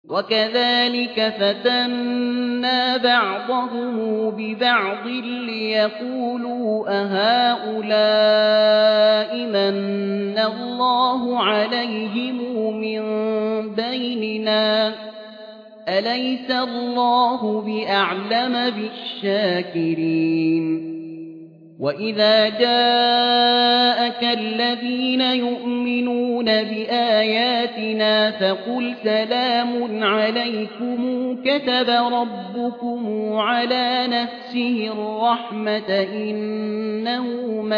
وكذلك فتنا بعضهم ببعض ليقولوا أهؤلاء من الله عليهم من بيننا أليس الله بأعلم بالشاكرين وإذا جاءك الذين يؤمنون بآياتنا فقل سلام عليكم كتب ربكم على نفسه الرحمة إنه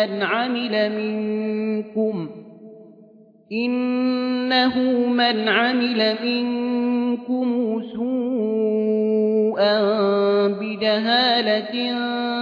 من عمل منكم سوءا بجهالة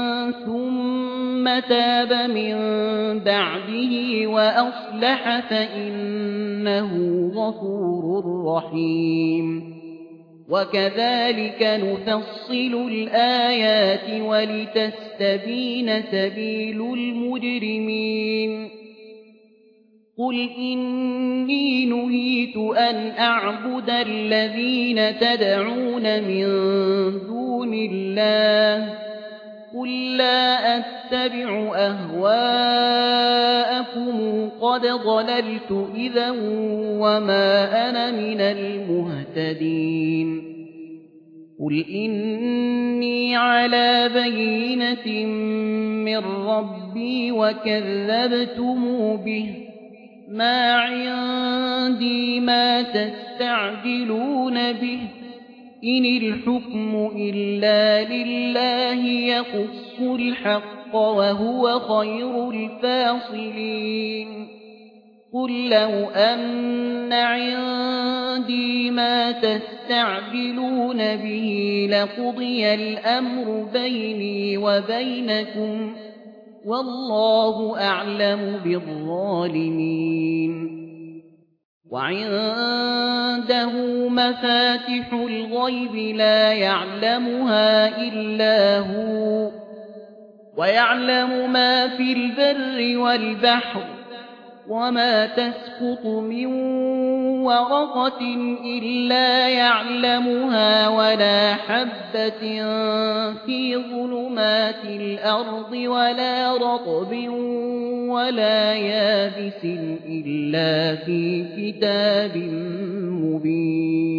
ثم تاب من بعده وأصلح فإنه غفور رحيم وكذلك نفصل الآيات ولتستبين سبيل المجرمين قل إني نهيت أن أعبد الذين تدعون من دون الله قل لا أتبع أهواءكم قد ضللت إذا وما أنا من المهتدين قل إني على بينة من ربي وكذبتم به ما عندي ما تستعجلون به إن الحكم إلا لله يقص الحق وهو خير الفاصلين قل لو أن عندي ما تستعجلون به لقضي الأمر بيني وبينكم والله أعلم بالظالمين وعنده مفاتح الغيب لا يعلمها إلا هو ويعلم ما في البر والبحر وما تسقط من ورقة إلا يعلمها ولا حبة في ظلمات الأرض ولا رطب ولا يابس إلا في كتاب مبين